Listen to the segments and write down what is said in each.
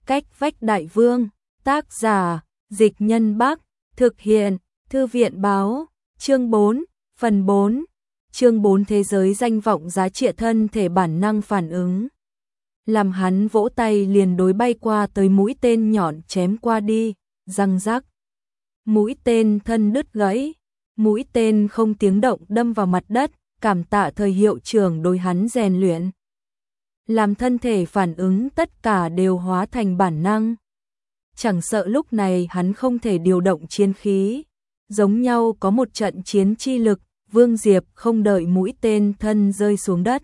Cách vách đại vương, tác giả, Dịch Nhân Bắc, thực hiện, Thư viện báo, chương 4, phần 4, chương 4 thế giới danh vọng giá trị thân thể bản năng phản ứng. Làm hắn vỗ tay liền đối bay qua tới mũi tên nhọn chém qua đi, răng rắc. Mũi tên thân đứt gãy, mũi tên không tiếng động đâm vào mặt đất, cảm tạ thời hiệu trưởng đối hắn rèn luyện. Làm thân thể phản ứng tất cả đều hóa thành bản năng. Chẳng sợ lúc này hắn không thể điều động chiến khí, giống nhau có một trận chiến chi lực, Vương Diệp không đợi mũi tên thân rơi xuống đất.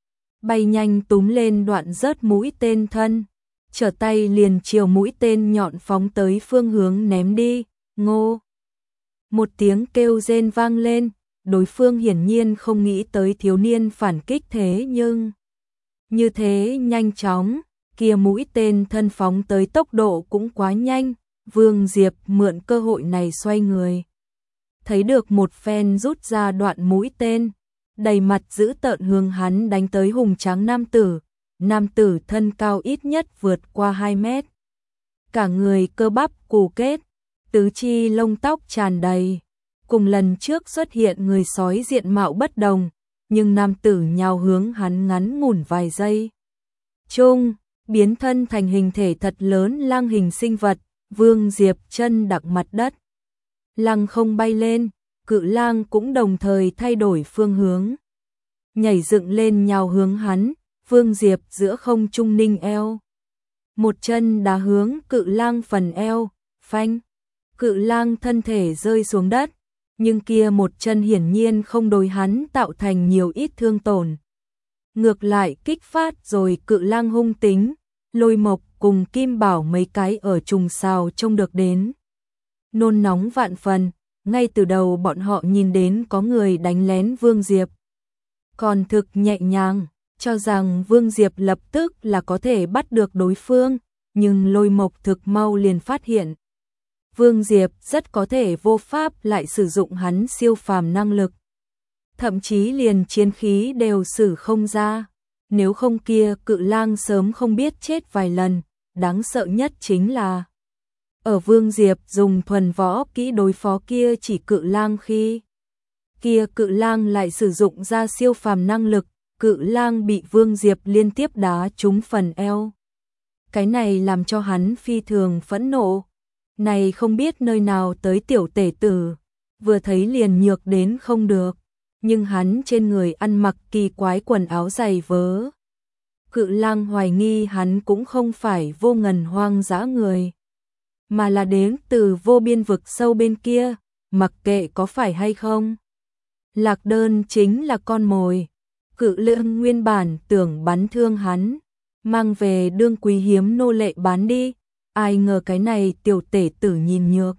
Bay nhanh túm lên đoạn rớt mũi tên thân, trở tay liền chiều mũi tên nhọn phóng tới phương hướng ném đi, ngô. Một tiếng kêu rên vang lên, đối phương hiển nhiên không nghĩ tới thiếu niên phản kích thế nhưng như thế nhanh chóng, kia mũi tên thân phóng tới tốc độ cũng quá nhanh, Vương Diệp mượn cơ hội này xoay người. Thấy được một phen rút ra đoạn mũi tên, đầy mặt dữ tợn hướng hắn đánh tới hùng tráng nam tử thân cao ít nhất vượt qua 2 mét. Cả người cơ bắp cù kết, tứ chi lông tóc tràn đầy, cùng lần trước xuất hiện người sói diện mạo bất đồng, nhưng nam tử nhào hướng hắn ngắn ngủn vài giây. Trung, biến thân thành hình thể thật lớn lang hình sinh vật, Vương Diệp chân đặt mặt đất. Lăng không bay lên, cự lang cũng đồng thời thay đổi phương hướng. Nhảy dựng lên nhào hướng hắn, Vương Diệp giữa không trung ninh eo. Một chân đá hướng cự lang phần eo, phanh. Cự lang thân thể rơi xuống đất, nhưng kia một chân hiển nhiên không đối hắn tạo thành nhiều ít thương tổn. Ngược lại kích phát rồi cự lang hung tính, Lôi Mộc cùng Kim Bảo mấy cái ở trùng sào trông được đến. Nôn nóng vạn phần, ngay từ đầu bọn họ nhìn đến có người đánh lén Vương Diệp. Còn thực nhẹ nhàng, cho rằng Vương Diệp lập tức là có thể bắt được đối phương, nhưng Lôi Mộc thực mau liền phát hiện. Vương Diệp rất có thể vô pháp lại sử dụng hắn siêu phàm năng lực. Thậm chí liền chiến khí đều sử không ra. Nếu không kia cự lang sớm không biết chết vài lần, đáng sợ nhất chính là ở Vương Diệp dùng thuần võ kỹ đối phó kia chỉ cự lang khi kia cự lang lại sử dụng ra siêu phàm năng lực, cự lang bị Vương Diệp liên tiếp đá trúng phần eo. Cái này làm cho hắn phi thường phẫn nộ. Này không biết nơi nào tới tiểu tể tử, vừa thấy liền nhược đến không được, nhưng hắn trên người ăn mặc kỳ quái quần áo dày vớ. Cự lang hoài nghi hắn cũng không phải vô ngần hoang dã người, mà là đến từ vô biên vực sâu bên kia, mặc kệ có phải hay không. Lạc Đơn chính là con mồi, cự lượng nguyên bản tưởng bắn thương hắn, mang về đương quý hiếm nô lệ bán đi. Ai ngờ cái này tiểu tể tử nhìn nhược.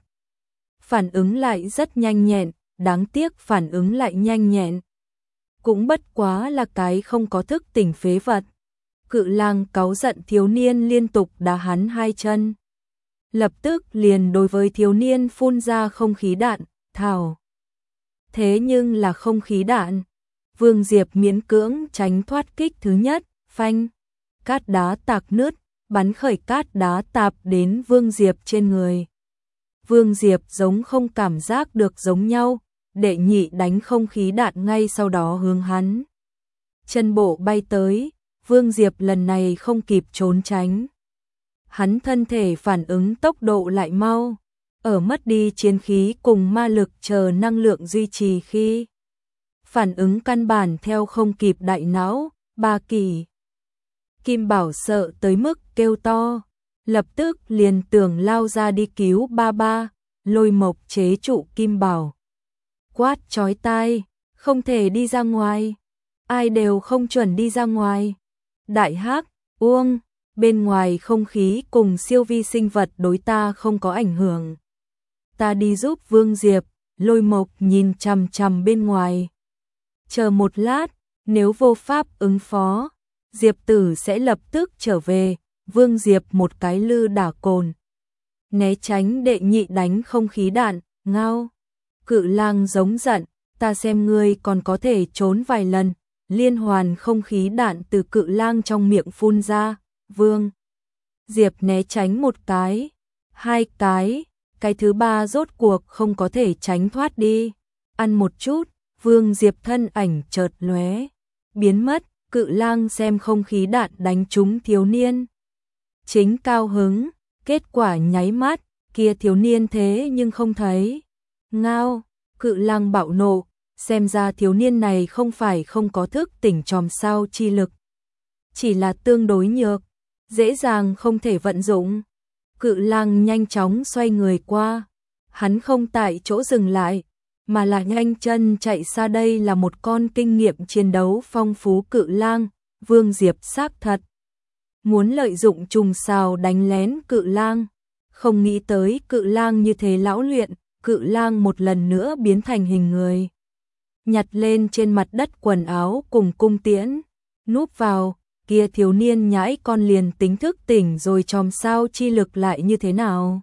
Phản ứng lại rất nhanh nhẹn, đáng tiếc phản ứng lại nhanh nhẹn. Cũng bất quá là cái không có thức tỉnh phế vật. Cự lang cáu giận thiếu niên liên tục đá hắn 2 chân. Lập tức liền đối với thiếu niên phun ra không khí đạn, thảo. Thế nhưng là không khí đạn. Vương Diệp miễn cưỡng tránh thoát kích thứ nhất, phanh. Cát đá tạc nứt. Bắn khởi cát đá tạp đến Vương Diệp trên người. Vương Diệp giống không cảm giác được giống nhau, đệ nhị đánh không khí đạn ngay sau đó hướng hắn. Chân bộ bay tới, Vương Diệp lần này không kịp trốn tránh. Hắn thân thể phản ứng tốc độ lại mau, ở mất đi chiến khí cùng ma lực chờ năng lượng duy trì khi. Phản ứng căn bản theo không kịp đại não, ba kỳ. Kim Bảo sợ tới mức kêu to, lập tức liền tưởng lao ra đi cứu ba, Lôi Mộc chế trụ Kim Bảo. Quát chói tai, không thể đi ra ngoài, ai đều không chuẩn đi ra ngoài. Đại Hắc, Uông, bên ngoài không khí cùng siêu vi sinh vật đối ta không có ảnh hưởng. Ta đi giúp Vương Diệp, Lôi Mộc nhìn chằm chằm bên ngoài. Chờ một lát, nếu vô pháp ứng phó, Diệp tử sẽ lập tức trở về. Vương Diệp một cái lư đả cồn, né tránh đệ nhị đánh không khí đạn, ngao. Cự lang giống giận, ta xem ngươi còn có thể trốn vài lần. Liên hoàn không khí đạn từ cự lang trong miệng phun ra, Vương Diệp né tránh một cái, hai cái thứ ba rốt cuộc không có thể tránh thoát đi. Ăn một chút, Vương Diệp thân ảnh chợt lóe, biến mất, Cự Lang xem không khí đạn đánh trúng thiếu niên. Chính cao hứng, kết quả nháy mắt, kia thiếu niên thế nhưng không thấy. Ngao, Cự Lang bạo nộ, xem ra thiếu niên này không phải không có thức tỉnh chòm sao chi lực. Chỉ là tương đối nhược, dễ dàng không thể vận dụng. Cự Lang nhanh chóng xoay người qua, hắn không tại chỗ dừng lại, mà là nhanh chân chạy xa. Đây là một con kinh nghiệm chiến đấu phong phú Cự Lang, Vương Diệp xác thật muốn lợi dụng trùng sao đánh lén Cự Lang, không nghĩ tới Cự Lang như thế lão luyện. Cự Lang một lần nữa biến thành hình người, nhặt lên trên mặt đất quần áo cùng cung tiễn, núp vào. Kia thiếu niên nhãi con liền tính thức tỉnh rồi chòm sao chi lực lại như thế nào?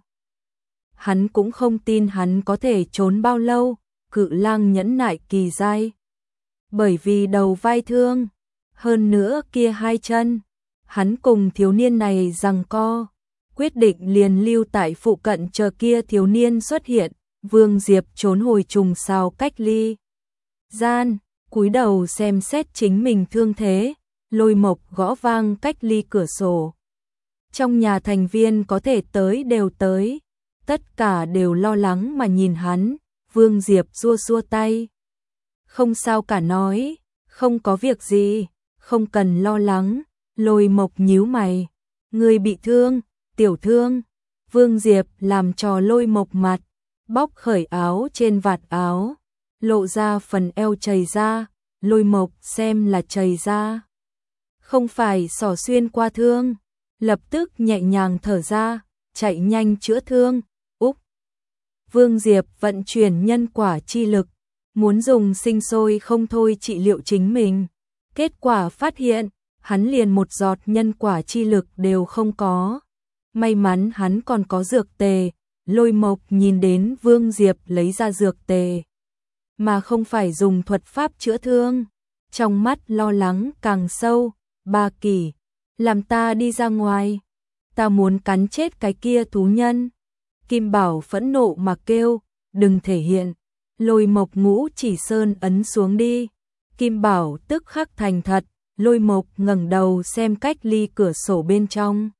Hắn cũng không tin hắn có thể trốn bao lâu. Cự Lang nhẫn nại kỳ dai, bởi vì đầu vai thương, hơn nữa kia hai chân, hắn cùng thiếu niên này giằng co, quyết định liền lưu tại phụ cận chờ kia thiếu niên xuất hiện. Vương Diệp trốn hồi trùng sao cách ly gian, cúi đầu xem xét chính mình thương thế. Lôi Mộc gõ vang cách ly cửa sổ. Trong nhà thành viên có thể tới đều tới, tất cả đều lo lắng mà nhìn hắn. Vương Diệp xua xua tay, không sao cả, nói, không có việc gì, không cần lo lắng. Lôi Mộc nhíu mày, người bị thương, tiểu thương. Vương Diệp làm trò Lôi Mộc mặt, bóc khởi áo trên vạt áo, lộ ra phần eo chảy ra. Lôi Mộc xem là chảy ra, không phải xỏ xuyên qua thương, lập tức nhẹ nhàng thở ra, chạy nhanh chữa thương. Úc! Vương Diệp vận chuyển nhân quả chi lực, muốn dùng sinh sôi không thôi trị liệu chính mình. Kết quả phát hiện, hắn liền một giọt nhân quả chi lực đều không có. May mắn hắn còn có dược tề. Lôi Mộc nhìn đến Vương Diệp lấy ra dược tề, mà không phải dùng thuật pháp chữa thương, trong mắt lo lắng càng sâu. Ba Kỳ, làm ta đi ra ngoài, ta muốn cắn chết cái kia thú nhân. Kim Bảo phẫn nộ mà kêu, đừng thể hiện. Lôi Mộc ngũ chỉ sơn ấn xuống đi. Kim Bảo tức khắc thành thật. Lôi Mộc ngẩng đầu xem cách ly cửa sổ bên trong,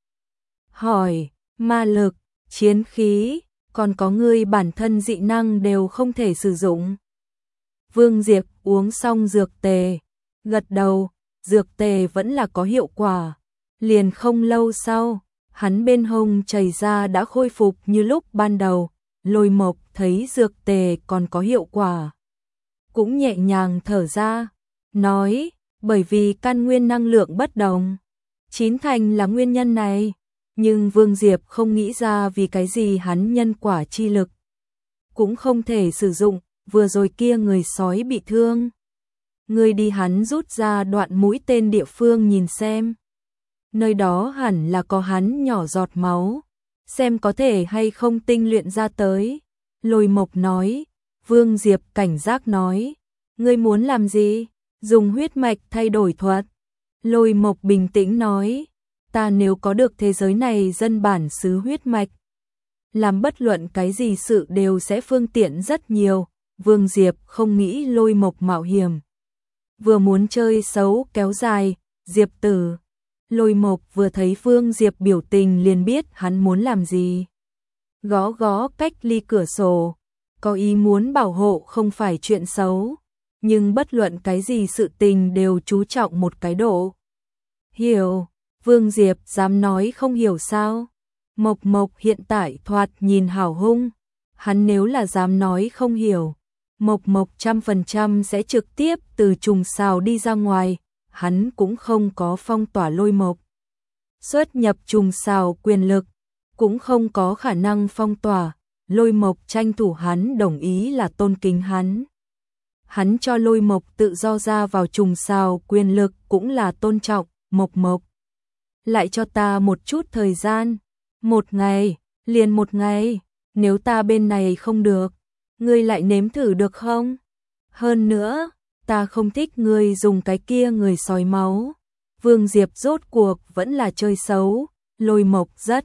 hỏi, ma lực, chiến khí, còn có ngươi bản thân dị năng đều không thể sử dụng. Vương Diệp uống xong dược tề, gật đầu. Dược tề vẫn là có hiệu quả. Liền không lâu sau, hắn bên hông chảy ra đã khôi phục như lúc ban đầu. Lôi Mộc thấy dược tề còn có hiệu quả, cũng nhẹ nhàng thở ra, nói, bởi vì căn nguyên năng lượng bất đồng, chín thành là nguyên nhân này. Nhưng Vương Diệp không nghĩ ra vì cái gì hắn nhân quả chi lực cũng không thể sử dụng. Vừa rồi kia người sói bị thương, người đi hắn rút ra đoạn mũi tên địa phương nhìn xem. Nơi đó hẳn là có hắn nhỏ giọt máu, xem có thể hay không tinh luyện ra tới. Lôi Mộc nói. Vương Diệp cảnh giác nói, ngươi muốn làm gì? Dùng huyết mạch thay đổi thuật. Lôi Mộc bình tĩnh nói, ta nếu có được thế giới này dân bản xứ huyết mạch, làm bất luận cái gì sự đều sẽ phương tiện rất nhiều. Vương Diệp không nghĩ Lôi Mộc mạo hiểm, vừa muốn chơi xấu kéo dài. Diệp tử. Lôi Mộc vừa thấy Vương Diệp biểu tình liền biết hắn muốn làm gì. Gõ gõ cách ly cửa sổ, có ý muốn bảo hộ không phải chuyện xấu, nhưng bất luận cái gì sự tình đều chú trọng một cái độ. Hiểu. Vương Diệp dám nói không hiểu sao? Mộc Mộc hiện tại thoạt nhìn hào hung, hắn nếu là dám nói không hiểu, Mộc Mộc 100% sẽ trực tiếp từ trùng sao đi ra ngoài. Hắn cũng không có phong tỏa Lôi Mộc xuất nhập trùng sao quyền lực, cũng không có khả năng phong tỏa. Lôi Mộc tranh thủ hắn đồng ý là tôn kính hắn. Hắn cho Lôi Mộc tự do ra vào trùng sao quyền lực cũng là tôn trọng. Mộc Mộc, lại cho ta một chút thời gian. Một ngày, liền một ngày, nếu ta bên này không được, ngươi lại nếm thử được không? Hơn nữa, ta không thích ngươi dùng cái kia người sói máu. Vương Diệp rốt cuộc vẫn là chơi xấu. Lôi Mộc rất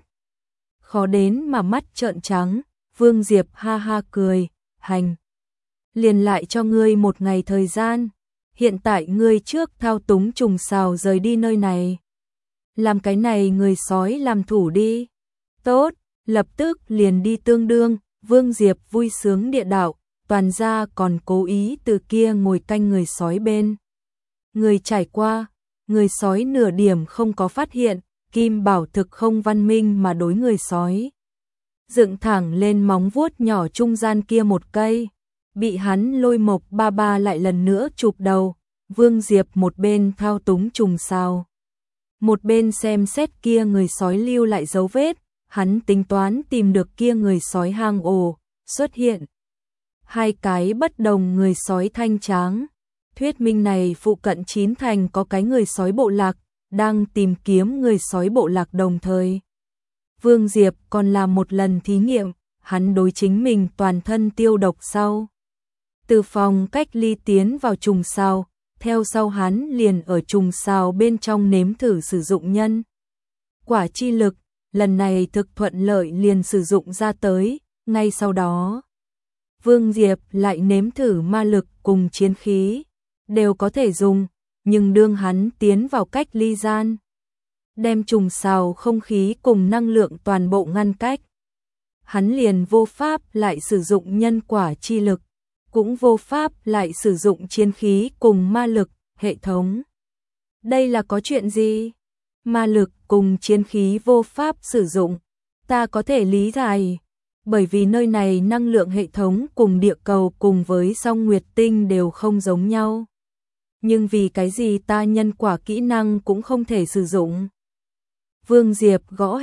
khó đến mà mắt trợn trắng. Vương Diệp ha ha cười, hành. Liền lại cho ngươi một ngày thời gian. Hiện tại ngươi trước thao túng trùng sào rời đi nơi này. Làm cái này người sói làm thủ đi. Tốt, lập tức liền đi tương đương. Vương Diệp vui sướng địa đạo, toàn ra còn cố ý từ kia ngồi canh người sói bên. Người trải qua, người sói nửa điểm không có phát hiện, Kim Bảo thực không văn minh mà đối người sói. Dựng thẳng lên móng vuốt nhỏ trung gian kia một cây, bị hắn Lôi Mộc ba ba lại lần nữa chụp đầu. Vương Diệp một bên thao túng trùng sào, một bên xem xét kia người sói lưu lại dấu vết. Hắn tính toán tìm được kia người sói hang ổ, xuất hiện hai cái bất đồng người sói thanh tráng. Thuyết minh này phụ cận 9 thành có cái người sói bộ lạc, đang tìm kiếm người sói bộ lạc đồng thời. Vương Diệp còn làm một lần thí nghiệm, hắn đối chính mình toàn thân tiêu độc sau. Từ phòng cách ly tiến vào trùng sào, theo sau hắn liền ở trùng sào bên trong nếm thử sử dụng nhân quả chi lực. Lần này thực thuận lợi liền sử dụng ra tới, ngay sau đó Vương Diệp lại nếm thử ma lực cùng chiến khí, đều có thể dùng, nhưng đương hắn tiến vào cách ly gian, đem trùng sào không khí cùng năng lượng toàn bộ ngăn cách. Hắn liền vô pháp lại sử dụng nhân quả chi lực, cũng vô pháp lại sử dụng chiến khí cùng ma lực, hệ thống. Đây là có chuyện gì? Ma lực cùng chiến khí vô pháp sử dụng, ta có thể lý giải, bởi vì nơi này năng lượng hệ thống cùng địa cầu cùng với Song Nguyệt Tinh đều không giống nhau. Nhưng vì cái gì ta nhân quả kỹ năng cũng không thể sử dụng? Vương Diệp gõ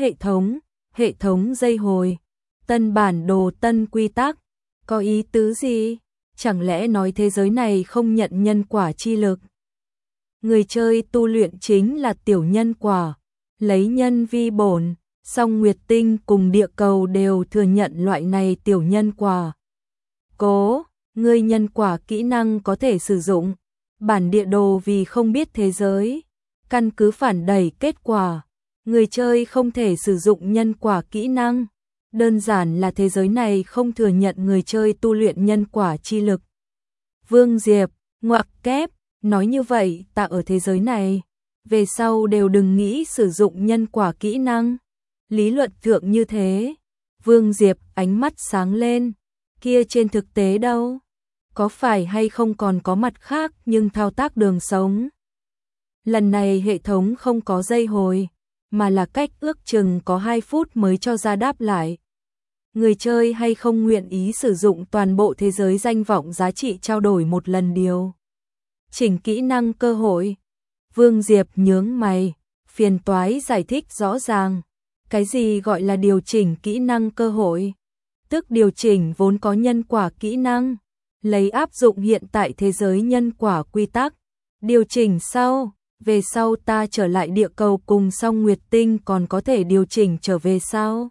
hệ thống dây hồi, tân bản đồ tân quy tắc, có ý tứ gì? Chẳng lẽ nói thế giới này không nhận nhân quả chi lực? Người chơi tu luyện chính là tiểu nhân quả, lấy nhân vi bổn, Song Nguyệt Tinh cùng địa cầu đều thừa nhận loại này tiểu nhân quả. Cố, ngươi nhân quả kỹ năng có thể sử dụng, bản địa đồ vì không biết thế giới, căn cứ phản đẩy kết quả, người chơi không thể sử dụng nhân quả kỹ năng, đơn giản là thế giới này không thừa nhận người chơi tu luyện nhân quả chi lực. Vương Diệp, ngoặc kép, nói như vậy ta ở thế giới này, về sau đều đừng nghĩ sử dụng nhân quả kỹ năng. Lý luận thượng như thế, Vương Diệp ánh mắt sáng lên, kia trên thực tế đâu? Có phải hay không còn có mặt khác nhưng thao tác đường sống? Lần này hệ thống không có dây hồi, mà là cách ước chừng có 2 phút mới cho ra đáp lại. Người chơi hay không nguyện ý sử dụng toàn bộ thế giới danh vọng giá trị trao đổi một lần điều chỉnh kỹ năng cơ hội. Vương Diệp nhướng mày, phiền toái giải thích rõ ràng. Cái gì gọi là điều chỉnh kỹ năng cơ hội? Tức điều chỉnh vốn có nhân quả kỹ năng, lấy áp dụng hiện tại thế giới nhân quả quy tắc. Điều chỉnh sau, về sau ta trở lại địa cầu cùng Song Nguyệt Tinh còn có thể điều chỉnh trở về sao?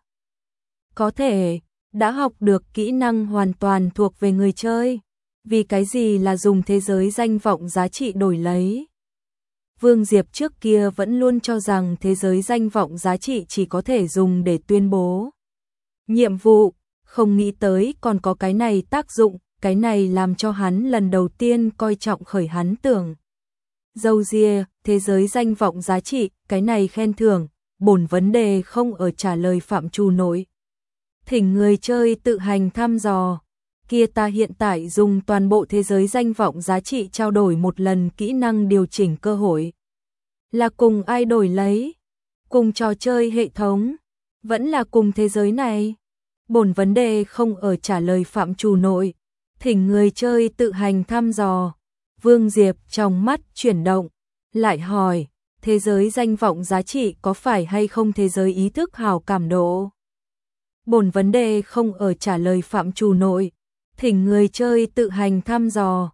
Có thể, đã học được kỹ năng hoàn toàn thuộc về người chơi. Vì cái gì là dùng thế giới danh vọng giá trị đổi lấy? Vương Diệp trước kia vẫn luôn cho rằng thế giới danh vọng giá trị chỉ có thể dùng để tuyên bố nhiệm vụ, không nghĩ tới còn có cái này tác dụng, cái này làm cho hắn lần đầu tiên coi trọng khởi hắn tưởng. Dâu ria, thế giới danh vọng giá trị, cái này khen thưởng, bổn vấn đề không ở trả lời phạm trù nội. Thỉnh người chơi tự hành thăm dò. Kia ta hiện tại dùng toàn bộ thế giới danh vọng giá trị trao đổi một lần kỹ năng điều chỉnh cơ hội. Là cùng ai đổi lấy? Cùng trò chơi hệ thống? Vẫn là cùng thế giới này? Bổn vấn đề không ở trả lời phạm trù nội. Thỉnh người chơi tự hành thăm dò. Vương Diệp trong mắt chuyển động, lại hỏi, thế giới danh vọng giá trị có phải hay không thế giới ý thức hào cảm độ? Bổn vấn đề không ở trả lời phạm trù nội. Thỉnh người chơi tự hành thăm dò.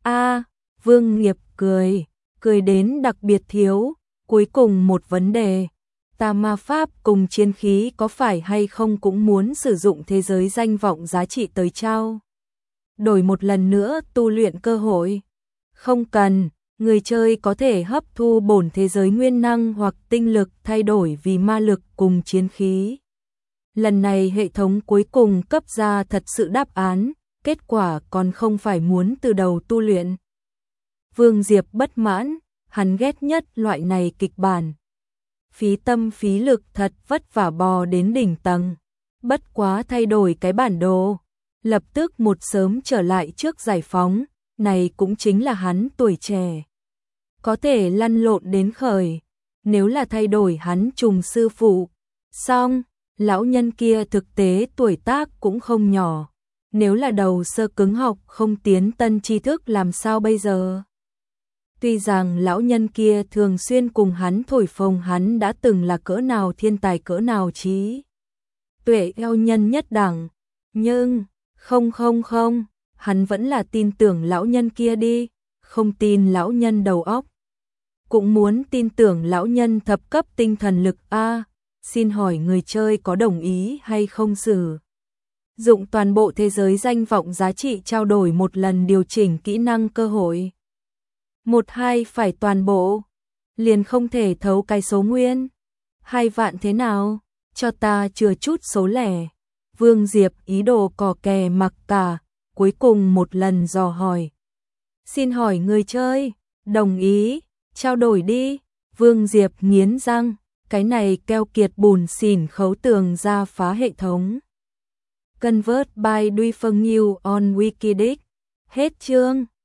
Vương Nghiệp cười đến đặc biệt thiếu. Cuối cùng một vấn đề, ta ma pháp cùng chiến khí có phải hay không cũng muốn sử dụng thế giới danh vọng giá trị tới trao đổi một lần nữa tu luyện cơ hội? Không cần, Người chơi có thể hấp thu bổn thế giới nguyên năng hoặc tinh lực thay đổi vì ma lực cùng chiến khí. Lần này hệ thống cuối cùng cấp ra thật sự đáp án, kết quả còn không phải muốn từ đầu tu luyện. Vương Diệp bất mãn, hắn ghét nhất loại này kịch bản. Phí tâm phí lực thật vất vả bò đến đỉnh tầng. Bất quá thay đổi cái bản đồ, lập tức một sớm trở lại trước giải phóng, này cũng chính là hắn tuổi trẻ. Có thể lăn lộn đến khởi, nếu là thay đổi hắn trùng sư phụ. Xong, lão nhân kia thực tế tuổi tác cũng không nhỏ. Nếu là đầu sơ cứng học không tiến tân tri thức làm sao bây giờ? Tuy rằng lão nhân kia thường xuyên cùng hắn thổi phồng hắn đã từng là cỡ nào thiên tài cỡ nào trí tuệ eo nhân nhất đẳng, nhưng không, hắn vẫn là tin tưởng lão nhân kia đi, không tin lão nhân đầu óc. Cũng muốn tin tưởng lão nhân thập cấp tinh thần lực a. Xin hỏi người chơi có đồng ý hay không sử dụng toàn bộ thế giới danh vọng giá trị trao đổi một lần điều chỉnh kỹ năng cơ hội. 1-2 phải toàn bộ, liền không thể thấu cái số nguyên. 2 vạn thế nào, cho ta chừa chút số lẻ. Vương Diệp ý đồ cò kè mặc cả, cuối cùng một lần dò hỏi. Xin hỏi người chơi, đồng ý, trao đổi đi. Vương Diệp nghiến răng, cái này keo kiệt bùn xỉn khấu tường ra phá hệ thống. Convert by Duy Phân New on Wikidic. Hết chương.